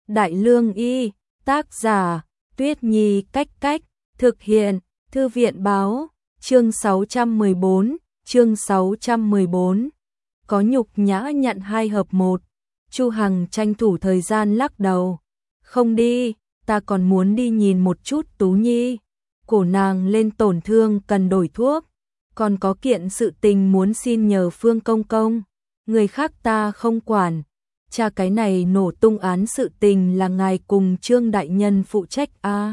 Đại Lương Y, tác giả, Tuyết Nhi Cách Cách, thực hiện, Thư viện Báo, chương 614, có nhục nhã nhận 2 hợp 1. Chu Hằng tranh thủ thời gian lắc đầu. Không đi, ta còn muốn đi nhìn một chút Tú Nhi. Cổ nàng lên tổn thương cần đổi thuốc. Còn có kiện sự tình muốn xin nhờ Phương Công Công. Người khác ta không quản. Cha cái này nổ tung án sự tình là ngài cùng Trương đại nhân phụ trách a.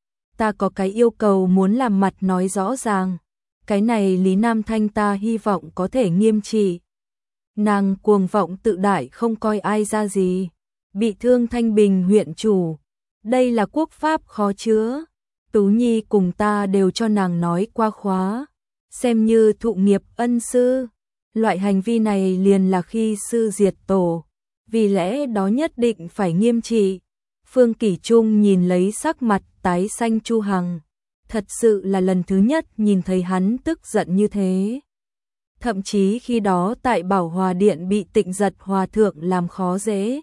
Ta có cái yêu cầu muốn làm mặt nói rõ ràng. Cái này Lý Nam Thanh ta hy vọng có thể nghiêm trị. Nàng cuồng vọng tự đại không coi ai ra gì. Bị thương Thanh Bình huyện chủ. Đây là quốc pháp khó chữa. Tú Nhi cùng ta đều cho nàng nói qua khóa. Xem như thụ nghiệp ân sư. Loại hành vi này liền là khi sư diệt tổ. Vì lẽ đó nhất định phải nghiêm trị. Phương Kỷ Trung nhìn lấy sắc mặt tái xanh Chu Hằng. Thật sự là lần thứ nhất nhìn thấy hắn tức giận như thế. Thậm chí khi đó tại Bảo Hòa Điện bị Tịnh Giật Hòa Thượng làm khó dễ.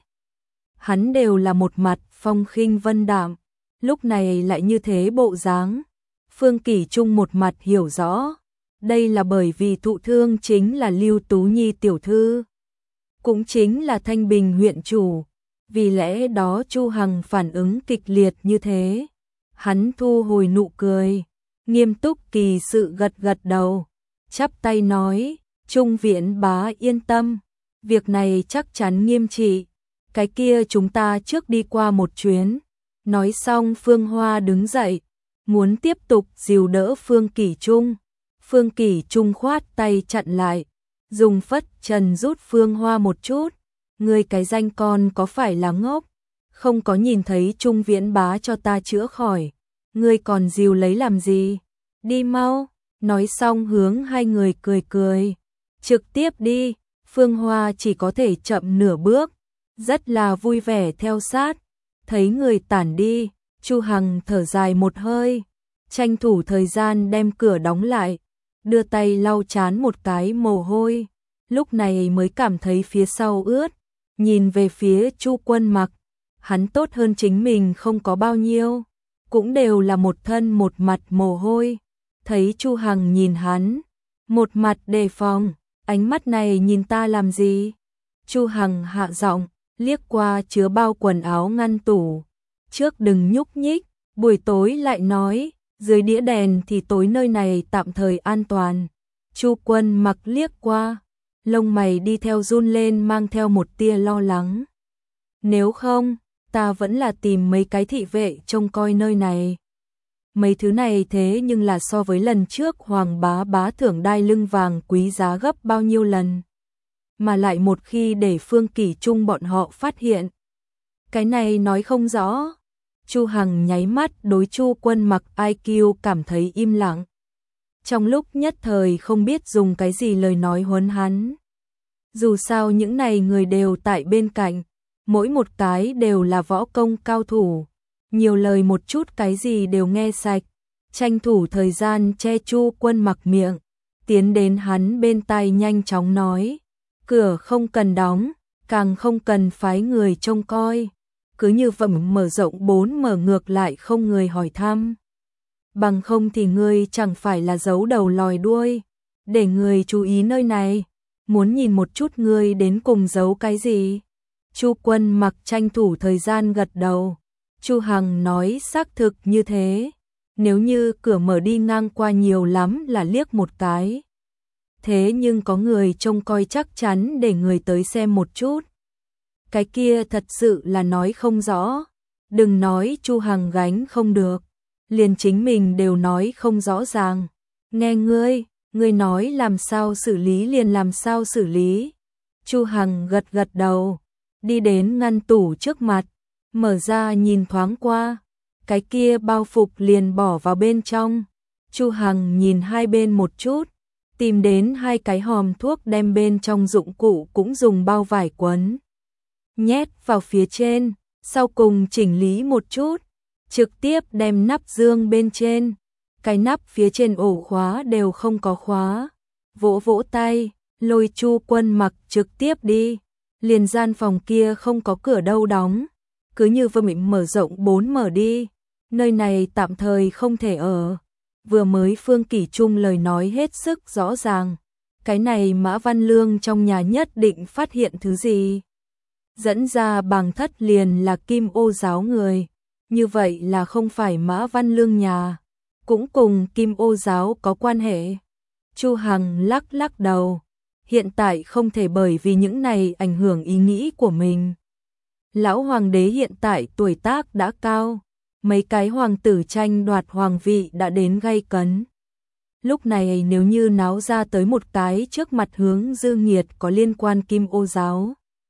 Hắn đều là một mặt phong khinh vân đạm. Lúc này lại như thế bộ dáng. Phương Kỷ Trung một mặt hiểu rõ. Đây là bởi vì thụ thương chính là Lưu Tú Nhi tiểu thư. Cũng chính là Thanh Bình huyện chủ. Vì lẽ đó Chu Hằng phản ứng kịch liệt như thế. Hắn thu hồi nụ cười. Nghiêm túc kỳ sự gật gật đầu. Chắp tay nói. Trung Viễn bá yên tâm. Việc này chắc chắn nghiêm trị. Cái kia chúng ta trước đi qua một chuyến. Nói xong Phương Hoa đứng dậy. Muốn tiếp tục dìu đỡ Phương Kỷ Trung. Phương Kỷ Trung khoát tay chặn lại. Dùng phất trần rút Phương Hoa một chút. Người cái danh con có phải là ngốc? Không có nhìn thấy Trung Viễn bá cho ta chữa khỏi. Ngươi còn dìu lấy làm gì? Đi mau. Nói xong hướng hai người cười cười. Trực tiếp đi. Phương Hoa chỉ có thể chậm nửa bước. Rất là vui vẻ theo sát. Thấy người tản đi. Chu Hằng thở dài một hơi. Tranh thủ thời gian đem cửa đóng lại. Đưa tay lau chán một cái mồ hôi. Lúc này mới cảm thấy phía sau ướt. Nhìn về phía Chu Quân Mặc. Hắn tốt hơn chính mình không có bao nhiêu. Cũng đều là một thân một mặt mồ hôi. Thấy Chu Hằng nhìn hắn. Một mặt đề phòng. Ánh mắt này nhìn ta làm gì? Chu Hằng hạ giọng. Liếc qua chứa bao quần áo ngăn tủ. Trước đừng nhúc nhích. Buổi tối lại nói. Dưới đĩa đèn thì tối nơi này tạm thời an toàn. Chu Quân Mặc liếc qua. Lông mày đi theo run lên mang theo một tia lo lắng. Nếu không, ta vẫn là tìm mấy cái thị vệ trông coi nơi này. Mấy thứ này thế nhưng là so với lần trước Hoàng bá thưởng đai lưng vàng quý giá gấp bao nhiêu lần. Mà lại một khi để Phương Kỷ Trung bọn họ phát hiện. Cái này nói không rõ. Chu Hằng nháy mắt đối Chu Quân Mặc IQ cảm thấy im lặng. Trong lúc nhất thời không biết dùng cái gì lời nói huấn hắn. Dù sao những này người đều tại bên cạnh. Mỗi một cái đều là võ công cao thủ. Nhiều lời một chút cái gì đều nghe sạch. Tranh thủ thời gian che Chu Quân Mặc miệng. Tiến đến hắn bên tai nhanh chóng nói. Cửa không cần đóng. Càng không cần phái người trông coi. Cứ như vậy mở rộng 4 mở ngược lại không người hỏi thăm. Bằng không thì ngươi chẳng phải là giấu đầu lòi đuôi. Để người chú ý nơi này. Muốn nhìn một chút ngươi đến cùng giấu cái gì. Chu Quân Mặc tranh thủ thời gian gật đầu. Chu Hằng nói xác thực như thế. Nếu như cửa mở đi ngang qua nhiều lắm là liếc một cái. Thế nhưng có người trông coi chắc chắn để người tới xem một chút. Cái kia thật sự là nói không rõ. Đừng nói Chu Hằng gánh không được. Liền chính mình đều nói không rõ ràng. Nghe ngươi nói làm sao xử lý liền làm sao xử lý. Chu Hằng gật gật đầu. Đi đến ngăn tủ trước mặt. Mở ra nhìn thoáng qua. Cái kia bao phục liền bỏ vào bên trong. Chu Hằng nhìn hai bên một chút. Tìm đến hai cái hòm thuốc đem bên trong dụng cụ cũng dùng bao vải quấn. Nhét vào phía trên. Sau cùng chỉnh lý một chút. Trực tiếp đem nắp dương bên trên. Cái nắp phía trên ổ khóa đều không có khóa. Vỗ vỗ tay. Lôi Chu Quân Mặc trực tiếp đi. Liền gian phòng kia không có cửa đâu đóng. cứ như vừa mình mở rộng 4 mở đi, nơi này tạm thời không thể ở. Vừa mới Phương Kỷ Trung lời nói hết sức rõ ràng, cái này Mã Văn Lương trong nhà nhất định phát hiện thứ gì. Dẫn ra Bàng Thất liền là Kim Ô giáo người, như vậy là không phải Mã Văn Lương nhà, cũng cùng Kim Ô giáo có quan hệ. Chu Hằng lắc lắc đầu, hiện tại không thể bởi vì những này ảnh hưởng ý nghĩ của mình. Lão hoàng đế hiện tại tuổi tác đã cao, mấy cái hoàng tử tranh đoạt hoàng vị đã đến gay cấn. Lúc này nếu như náo ra tới một cái trước mặt Hướng Dư Nghiệt có liên quan Kim Ô giáo,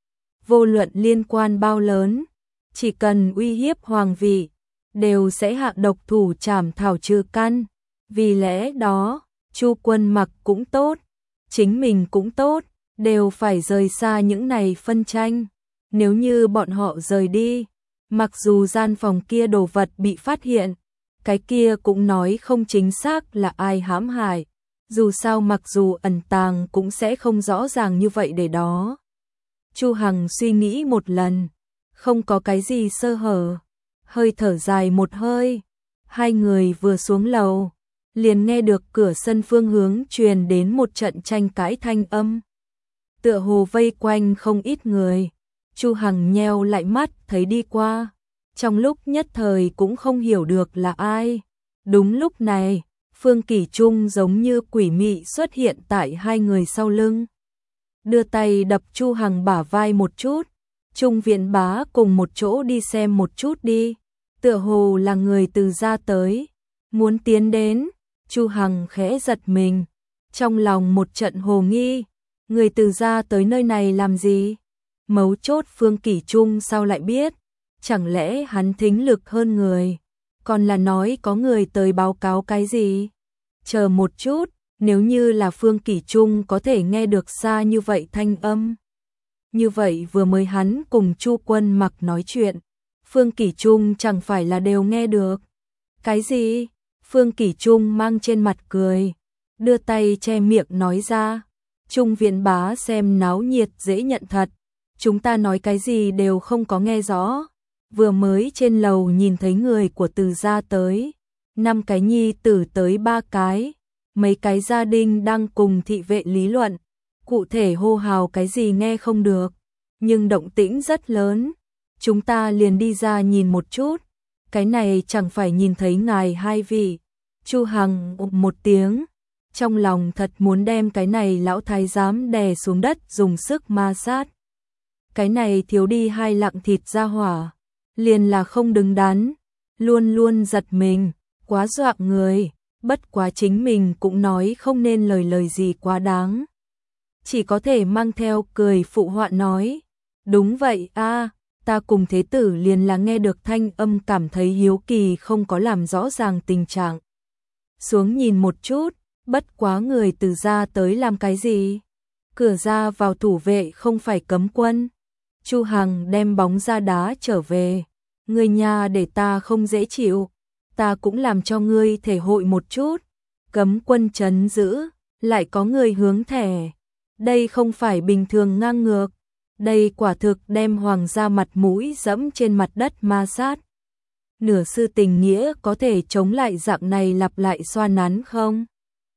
vô luận liên quan bao lớn, chỉ cần uy hiếp hoàng vị, đều sẽ hạ độc thủ trảm thảo trừ căn. Vì lẽ đó, Chu Quân Mặc cũng tốt, chính mình cũng tốt, đều phải rời xa những này phân tranh. Nếu như bọn họ rời đi, mặc dù gian phòng kia đồ vật bị phát hiện, cái kia cũng nói không chính xác là ai hãm hại. Dù sao mặc dù ẩn tàng cũng sẽ không rõ ràng như vậy để đó. Chu Hằng suy nghĩ một lần, không có cái gì sơ hở, hơi thở dài một hơi. Hai người vừa xuống lầu, liền nghe được cửa sân phương hướng truyền đến một trận tranh cãi thanh âm. Tựa hồ vây quanh không ít người. Chu Hằng nheo lại mắt thấy đi qua, trong lúc nhất thời cũng không hiểu được là ai. Đúng lúc này, Phương Kỷ Trung giống như quỷ mị xuất hiện tại hai người sau lưng. Đưa tay đập Chu Hằng bả vai một chút, Trung Viễn Bá cùng một chỗ đi xem một chút đi. Tựa hồ là người từ gia tới, muốn tiến đến. Chu Hằng khẽ giật mình, trong lòng một trận hồ nghi, người từ gia tới nơi này làm gì? Mấu chốt Phương Kỷ Trung sao lại biết? Chẳng lẽ hắn thính lực hơn người? Còn là nói có người tới báo cáo cái gì? Chờ một chút, nếu như là Phương Kỷ Trung có thể nghe được xa như vậy thanh âm. Như vậy vừa mới hắn cùng Chu Quân Mặc nói chuyện, Phương Kỷ Trung chẳng phải là đều nghe được. Cái gì? Phương Kỷ Trung mang trên mặt cười, đưa tay che miệng nói ra. Trung Viễn Bá xem náo nhiệt dễ nhận thật. Chúng ta nói cái gì đều không có nghe rõ. Vừa mới trên lầu nhìn thấy người của Từ gia tới, 5 cái nhi tử tới 3 cái, mấy cái gia đình đang cùng thị vệ lý luận, cụ thể hô hào cái gì nghe không được, nhưng động tĩnh rất lớn. Chúng ta liền đi ra nhìn một chút, cái này chẳng phải nhìn thấy ngài hai vị. Chu Hằng một tiếng, trong lòng thật muốn đem cái này lão thái giám đè xuống đất dùng sức ma sát. Cái này thiếu đi hai lạng thịt ra hỏa, liền là không đứng đắn, luôn luôn giật mình, quá dọa người, bất quá chính mình cũng nói không nên lời gì quá đáng. Chỉ có thể mang theo cười phụ họa nói, đúng vậy a, ta cùng thế tử liền là nghe được thanh âm cảm thấy hiếu kỳ không có làm rõ ràng tình trạng. Xuống nhìn một chút, bất quá người từ gia tới làm cái gì? Cửa ra vào thủ vệ không phải cấm quân. Chu Hằng đem bóng ra đá trở về. Người nhà để ta không dễ chịu, ta cũng làm cho ngươi thể hội một chút. Cấm quân trấn giữ, lại có người hướng thẻ. Đây không phải bình thường ngang ngược. Đây quả thực đem hoàng gia mặt mũi dẫm trên mặt đất ma sát. Nửa sư tình nghĩa có thể chống lại dạng này lặp lại xoa nắn không?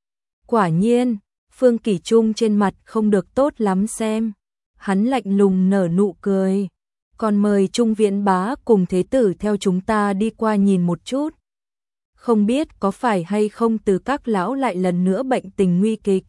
Quả nhiên, Phương Kỷ Trung trên mặt không được tốt lắm xem. Hắn lạnh lùng nở nụ cười. Còn mời Trung Viễn Bá cùng thế tử theo chúng ta đi qua nhìn một chút. Không biết có phải hay không từ các lão lại lần nữa bệnh tình nguy kịch.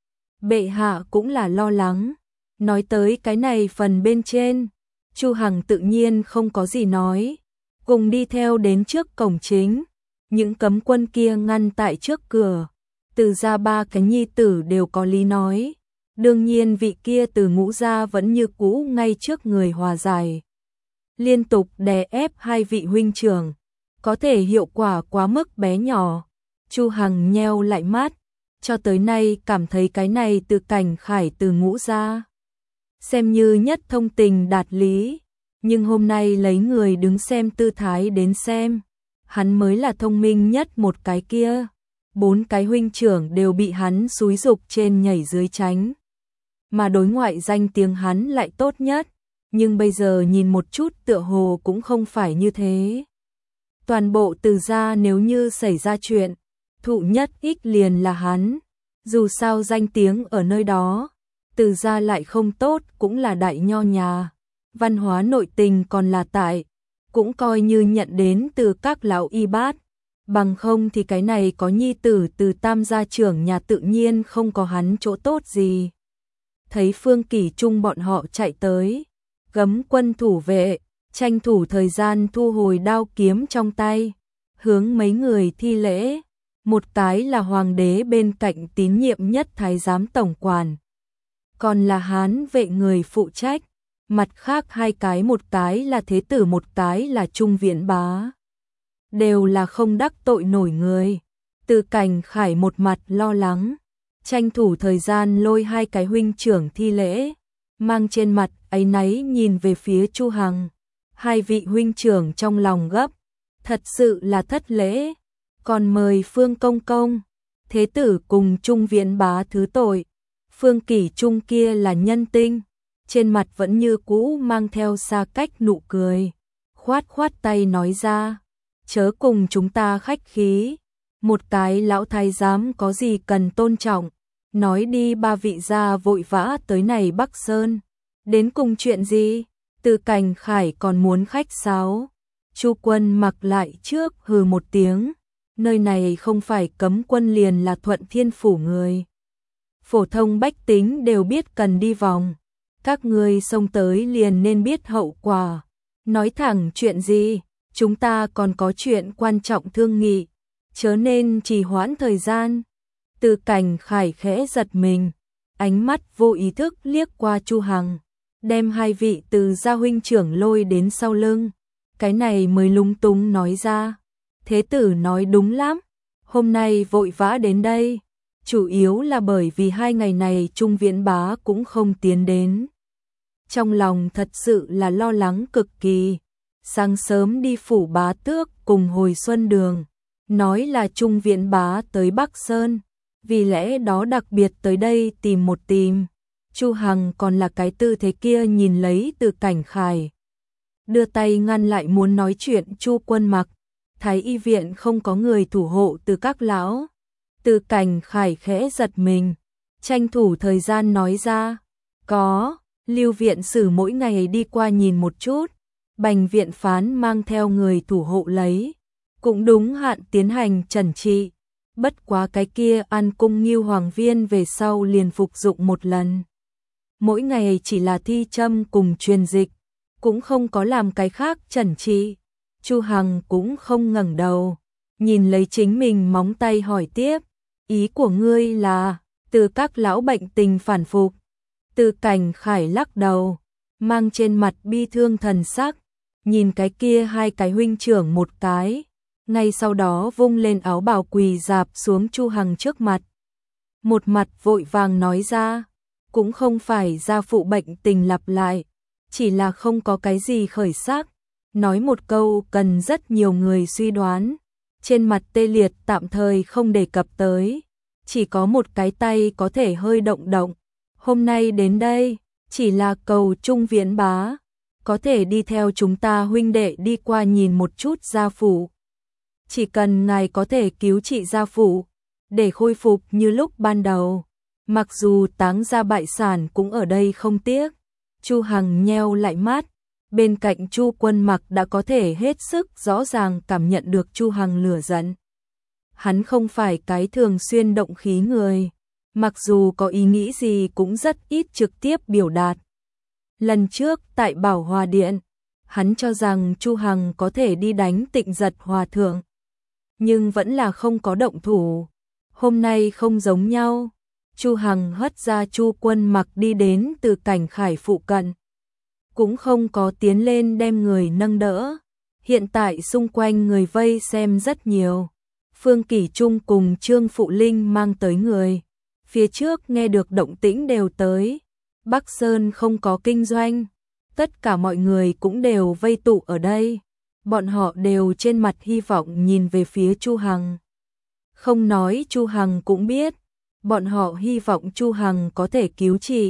Bệ hạ cũng là lo lắng. Nói tới cái này phần bên trên, Chu Hằng tự nhiên không có gì nói. Cùng đi theo đến trước cổng chính. Những cấm quân kia ngăn tại trước cửa. Từ gia 3 cái nhi tử đều có lý nói. Đương nhiên vị kia từ Ngũ gia vẫn như cũ ngay trước người hòa giải. Liên tục đè ép hai vị huynh trưởng, có thể hiệu quả quá mức bé nhỏ. Chu Hằng nheo lại mắt, cho tới nay cảm thấy cái này từ Cảnh Khải từ Ngũ gia xem như nhất thông tình đạt lý, nhưng hôm nay lấy người đứng xem tư thái đến xem, hắn mới là thông minh nhất một cái kia. 4 cái huynh trưởng đều bị hắn xúi dục trên nhảy dưới tránh, mà đối ngoại danh tiếng hắn lại tốt nhất. nhưng bây giờ nhìn một chút tựa hồ cũng không phải như thế. Toàn bộ Từ gia nếu như xảy ra chuyện, thụ nhất ít liền là hắn, dù sao danh tiếng ở nơi đó, Từ gia lại không tốt cũng là đại nho nhà, văn hóa nội tình còn là tại, cũng coi như nhận đến từ các lão y bát, bằng không thì cái này có nhi tử Từ Tam gia trưởng nhà tự nhiên không có hắn chỗ tốt gì. Thấy Phương Kỷ Trung bọn họ chạy tới, gấm quân thủ vệ, tranh thủ thời gian thu hồi đao kiếm trong tay, hướng mấy người thi lễ, một cái là hoàng đế bên cạnh tín nhiệm nhất thái giám tổng quản, còn là Hán vệ người phụ trách, mặt khác hai cái, một cái là thế tử, một cái là Trung Viễn Bá. Đều là không đắc tội nổi người. Từ Cảnh Khải một mặt lo lắng, tranh thủ thời gian lôi hai cái huynh trưởng thi lễ, mang trên mặt áy náy nhìn về phía Chu Hằng. Hai vị huynh trưởng trong lòng gấp, thật sự là thất lễ, còn mời Phương công công, thế tử cùng Trung Viễn Bá thứ tội. Phương Kỷ Trung kia là nhân tinh, trên mặt vẫn như cũ mang theo xa cách nụ cười, khoát khoát tay nói ra, chớ cùng chúng ta khách khí, một cái lão thái giám có gì cần tôn trọng, nói đi. Ba vị gia vội vã tới này Bắc Sơn, đến cùng chuyện gì? Từ Cảnh Khải còn muốn khách sáo. Chu Quân Mặc lại trước hừ một tiếng, nơi này không phải cấm quân liền là Thuận Thiên phủ người. Phổ thông bách tính đều biết cần đi vòng, các ngươi xông tới liền nên biết hậu quả. Nói thẳng chuyện gì, chúng ta còn có chuyện quan trọng thương nghị, chớ nên trì hoãn thời gian. Từ Cảnh Khải khẽ giật mình, ánh mắt vô ý thức liếc qua Chu Hằng, đem hai vị Từ gia huynh trưởng lôi đến sau lưng, cái này mới lúng túng nói ra, thế tử nói đúng lắm, hôm nay vội vã đến đây, chủ yếu là bởi vì hai ngày này Trung Viễn Bá cũng không tiến đến. Trong lòng thật sự là lo lắng cực kỳ, sáng sớm đi phủ bá tước cùng hồi xuân đường, nói là Trung Viễn Bá tới Bắc Sơn, vì lẽ đó đặc biệt tới đây tìm một tìm. Chu Hằng còn là cái tư thế kia nhìn lấy Từ Cảnh Khải, đưa tay ngăn lại muốn nói chuyện Chu Quân Mặc. Thái y viện không có người thủ hộ từ các lão. Từ Cảnh Khải khẽ giật mình, tranh thủ thời gian nói ra, có, Lưu viện sử mỗi ngày đi qua nhìn một chút, Bành viện phán mang theo người thủ hộ lấy, cũng đúng hạn tiến hành trần trị. Bất quá cái kia An Cung Ngưu Hoàng Viên về sau liền phục dụng một lần. Mỗi ngày chỉ là thi châm cùng truyền dịch, cũng không có làm cái khác trần trị. Chu Hằng cũng không ngẩng đầu, nhìn lấy chính mình móng tay hỏi tiếp, ý của ngươi là, từ các lão bệnh tình phản phục. Từ Cảnh Khải lắc đầu, mang trên mặt bi thương thần sắc, nhìn cái kia hai cái huynh trưởng một cái, ngay sau đó vung lên áo bào quỳ rạp xuống Chu Hằng trước mặt. Một mặt vội vàng nói ra, cũng không phải gia phụ bệnh tình lặp lại, chỉ là không có cái gì khởi sắc, nói một câu cần rất nhiều người suy đoán, trên mặt tê liệt tạm thời không đề cập tới, chỉ có một cái tay có thể hơi động động. Hôm nay đến đây, chỉ là cầu Trung Viễn Bá, có thể đi theo chúng ta huynh đệ đi qua nhìn một chút gia phụ. Chỉ cần ngài có thể cứu trị gia phụ, để khôi phục như lúc ban đầu, mặc dù táng gia bại sản cũng ở đây không tiếc. Chu Hằng nheo lại mắt, bên cạnh Chu Quân Mặc đã có thể hết sức rõ ràng cảm nhận được Chu Hằng lửa giận. Hắn không phải cái thường xuyên động khí người, mặc dù có ý nghĩ gì cũng rất ít trực tiếp biểu đạt. Lần trước tại Bảo Hòa Điện, hắn cho rằng Chu Hằng có thể đi đánh Tịnh Giật Hòa thượng, nhưng vẫn là không có động thủ. Hôm nay không giống nhau, Chu Hằng hất ra Chu Quân Mặc đi đến Từ Cảnh Khải phụ cận, cũng không có tiến lên đem người nâng đỡ. Hiện tại xung quanh người vây xem rất nhiều. Phương Kỷ Trung cùng Trương Phụ Linh mang tới người, phía trước nghe được động tĩnh đều tới. Bắc Sơn không có kinh doanh, tất cả mọi người cũng đều vây tụ ở đây. Bọn họ đều trên mặt hy vọng nhìn về phía Chu Hằng. Không nói Chu Hằng cũng biết, bọn họ hy vọng Chu Hằng có thể cứu trị.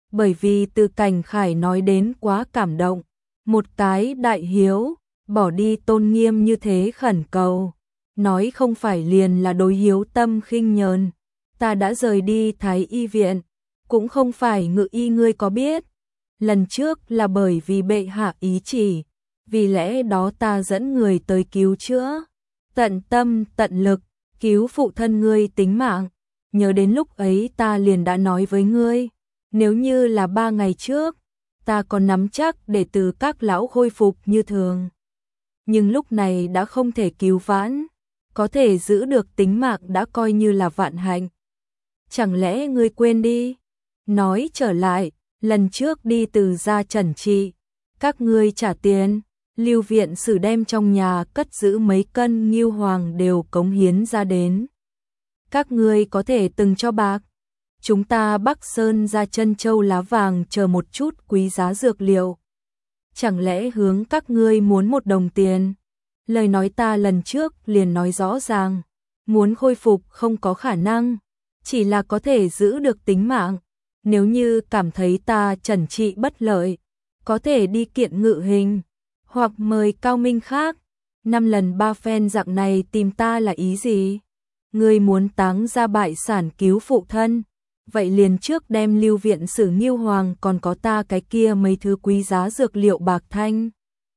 bởi vì Từ Cảnh Khải nói đến quá cảm động, một cái đại hiếu, bỏ đi tôn nghiêm như thế khẩn cầu, nói không phải liền là đối hiếu tâm khinh nhờn. Ta đã rời đi Thái y viện, cũng không phải Ngự y ngươi có biết, lần trước là bởi vì bệ hạ ý chỉ, vì lẽ đó ta dẫn người tới cứu chữa, tận tâm tận lực cứu phụ thân ngươi tính mạng. Nhớ đến lúc ấy ta liền đã nói với ngươi, nếu như là 3 ngày trước, ta còn nắm chắc để Từ các lão khôi phục như thường. Nhưng lúc này đã không thể cứu vãn, có thể giữ được tính mạng đã coi như là vạn hạnh. Chẳng lẽ ngươi quên đi? Nói trở lại, lần trước đi Từ gia trần trị, các ngươi trả tiền, Lưu viện sử đem trong nhà cất giữ mấy cân ngưu hoàng đều cống hiến ra đến. Các ngươi có thể từng cho bạc. Chúng ta Bắc Sơn ra chân châu lá vàng chờ một chút quý giá dược liệu. Chẳng lẽ hướng các ngươi muốn 1 đồng tiền? Lời nói ta lần trước liền nói rõ ràng, muốn khôi phục không có khả năng, chỉ là có thể giữ được tính mạng. Nếu như cảm thấy ta trần trị bất lợi, có thể đi kiện ngự hình, hoặc mời cao minh khác. 5 lần 3 phen dạng này tìm ta là ý gì? Ngươi muốn táng ra bại sản cứu phụ thân, vậy liền trước đem Lưu viện sử Ngưu Hoàng còn có ta cái kia mấy thứ quý giá dược liệu bạc thanh.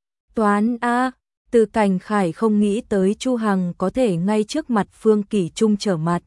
Toán a, Từ Cảnh Khải không nghĩ tới Chu Hằng có thể ngay trước mặt Phương Kỷ Trung trở mặt,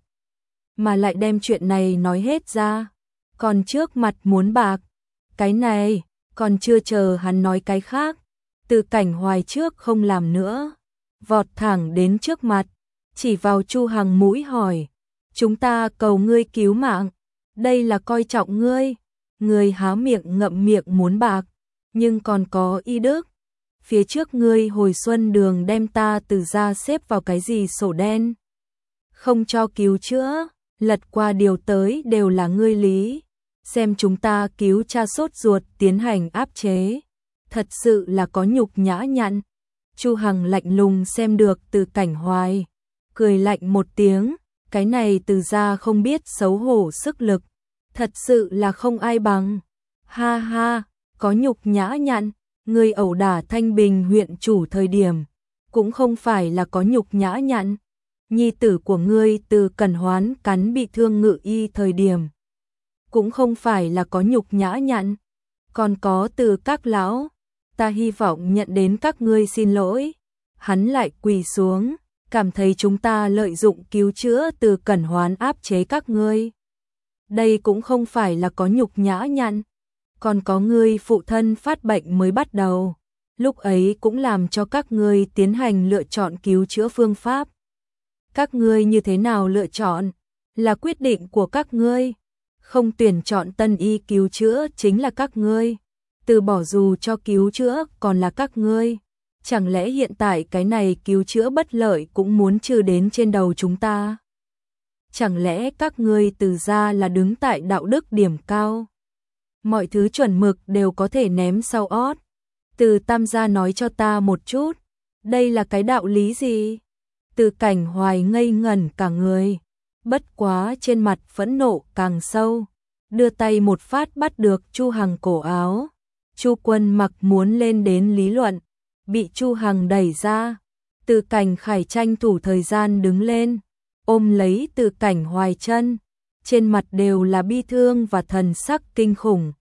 mà lại đem chuyện này nói hết ra, còn trước mặt muốn bạc. Cái này, còn chưa chờ hắn nói cái khác, Từ Cảnh Hoài trước không làm nữa, vọt thẳng đến trước mặt, chỉ vào Chu Hằng mũi hỏi, chúng ta cầu ngươi cứu mạng, đây là coi trọng ngươi. Ngươi há miệng ngậm miệng muốn bạc, nhưng còn có y đức. Phía trước ngươi hồi xuân đường đem ta Từ gia xếp vào cái gì sổ đen, không cho cứu chữa, lật qua điều tới đều là ngươi lý. Xem chúng ta cứu cha sốt ruột tiến hành áp chế, thật sự là có nhục nhã nhặn. Chu Hằng lạnh lùng xem được Từ Cảnh Hoài, cười lạnh một tiếng, cái này Từ gia không biết xấu hổ sức lực, thật sự là không ai bằng. Ha ha, có nhục nhã nhặn, ngươi ẩu đả Thanh Bình huyện chủ thời điểm, cũng không phải là có nhục nhã nhặn. Nhi tử của ngươi Từ Cẩn Hoán cắn bị thương ngự y thời điểm, cũng không phải là có nhục nhã nhặn. Còn có Từ các lão, ta hy vọng nhận đến các ngươi xin lỗi. Hắn lại quỳ xuống, cảm thấy chúng ta lợi dụng cứu chữa Từ Cẩn Hoán áp chế các ngươi. Đây cũng không phải là có nhục nhã nhặn. Còn có ngươi phụ thân phát bệnh mới bắt đầu, lúc ấy cũng làm cho các ngươi tiến hành lựa chọn cứu chữa phương pháp. Các ngươi như thế nào lựa chọn, là quyết định của các ngươi. Không tuyển chọn tân y cứu chữa chính là các ngươi, từ bỏ dù cho cứu chữa còn là các ngươi. Chẳng lẽ hiện tại cái này cứu chữa bất lợi cũng muốn trừ đến trên đầu chúng ta? Chẳng lẽ các ngươi Từ gia là đứng tại đạo đức điểm cao, mọi thứ chuẩn mực đều có thể ném sau ót? Từ Tam gia nói cho ta một chút, đây là cái đạo lý gì? Từ Cảnh Hoài ngây ngẩn cả người, bất quá trên mặt phẫn nộ càng sâu, đưa tay một phát bắt được Chu Hằng cổ áo. Chu Quân Mặc muốn lên đến lý luận, bị Chu Hằng đẩy ra. Từ Cảnh Khải tranh thủ thời gian đứng lên, ôm lấy Từ Cảnh Hoài chân, trên mặt đều là bi thương và thần sắc kinh khủng,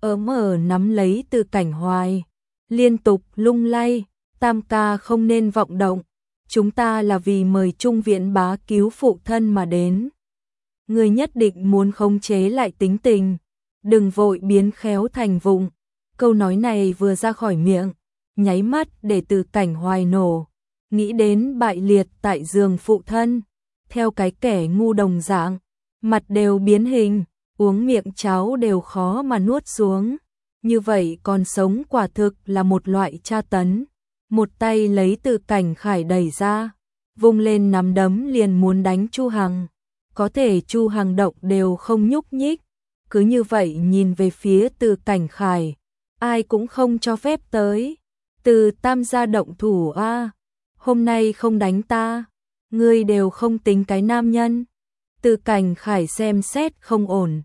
nắm lấy Từ Cảnh Hoài, liên tục lung lay. Tam ca không nên vọng động, chúng ta là vì mời Trung Viện bá cứu phụ thân mà đến. Người nhất định muốn khống chế lại tính tình, đừng vội biến khéo thành vụng. Câu nói này vừa ra khỏi miệng, nháy mắt để Từ Cảnh Hoài nổ, nghĩ đến bại liệt tại giường phụ thân, theo cái kẻ ngu đồng dạng, mặt đều biến hình, uống miệng cháo đều khó mà nuốt xuống. Như vậy còn sống quả thực là một loại tra tấn. Một tay lấy Từ Cảnh Khải đẩy ra, vung lên nắm đấm liền muốn đánh Chu Hằng. Có thể Chu Hằng động đều không nhúc nhích, cứ như vậy nhìn về phía Từ Cảnh Khải, ai cũng không cho phép tới. Từ Tam gia động thủ a, hôm nay không đánh ta, ngươi đều không tính cái nam nhân. Từ Cảnh Khải xem xét không ổn,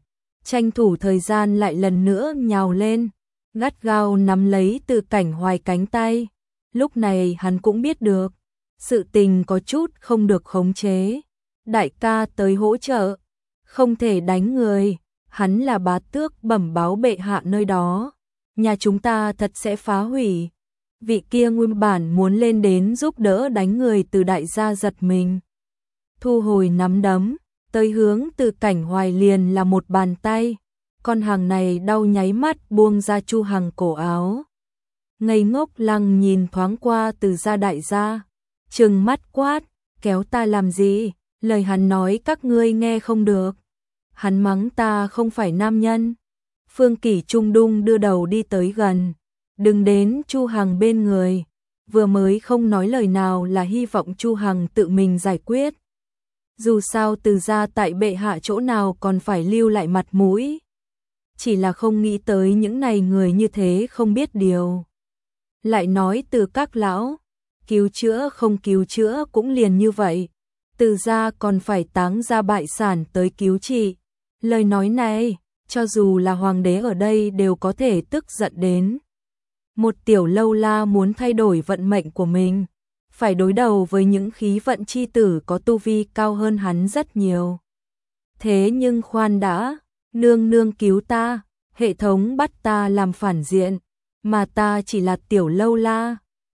tranh thủ thời gian lại lần nữa nhào lên, gắt gao nắm lấy Từ Cảnh Hoài cánh tay. Lúc này hắn cũng biết được, sự tình có chút không được khống chế. Đại ca tới hỗ trợ, không thể đánh người, hắn là bá tước bẩm báo bệ hạ nơi đó, nhà chúng ta thật sẽ phá hủy. Vị kia nguyên bản muốn lên đến giúp đỡ đánh người Từ đại gia giật mình, thu hồi nắm đấm, tới hướng Từ Cảnh Hoài liền là một bàn tay. Con hàng này đau nháy mắt buông ra Chu Hằng cổ áo. Ngây ngốc lăng nhìn thoáng qua Từ gia đại gia, trừng mắt quát, kéo ta làm gì, lời hắn nói các ngươi nghe không được. Hắn mắng ta không phải nam nhân. Phương Kỷ trung đung đưa đầu đi tới gần, đừng đến Chu Hằng bên người, vừa mới không nói lời nào là hy vọng Chu Hằng tự mình giải quyết. Dù sao Từ gia tại bệ hạ chỗ nào còn phải lưu lại mặt mũi. Chỉ là không nghĩ tới những này người như thế không biết điều. Lại nói Từ các lão, cứu chữa không cứu chữa cũng liền như vậy. Từ gia còn phải táng ra bại sản tới cứu trị. Lời nói này, cho dù là hoàng đế ở đây đều có thể tức giận đến. Một tiểu lâu la muốn thay đổi vận mệnh của mình, phải đối đầu với những khí vận chi tử có tu vi cao hơn hắn rất nhiều. Thế nhưng khoan đã, nương nương cứu ta, hệ thống bắt ta làm phản diện, mà ta chỉ là tiểu lâu la,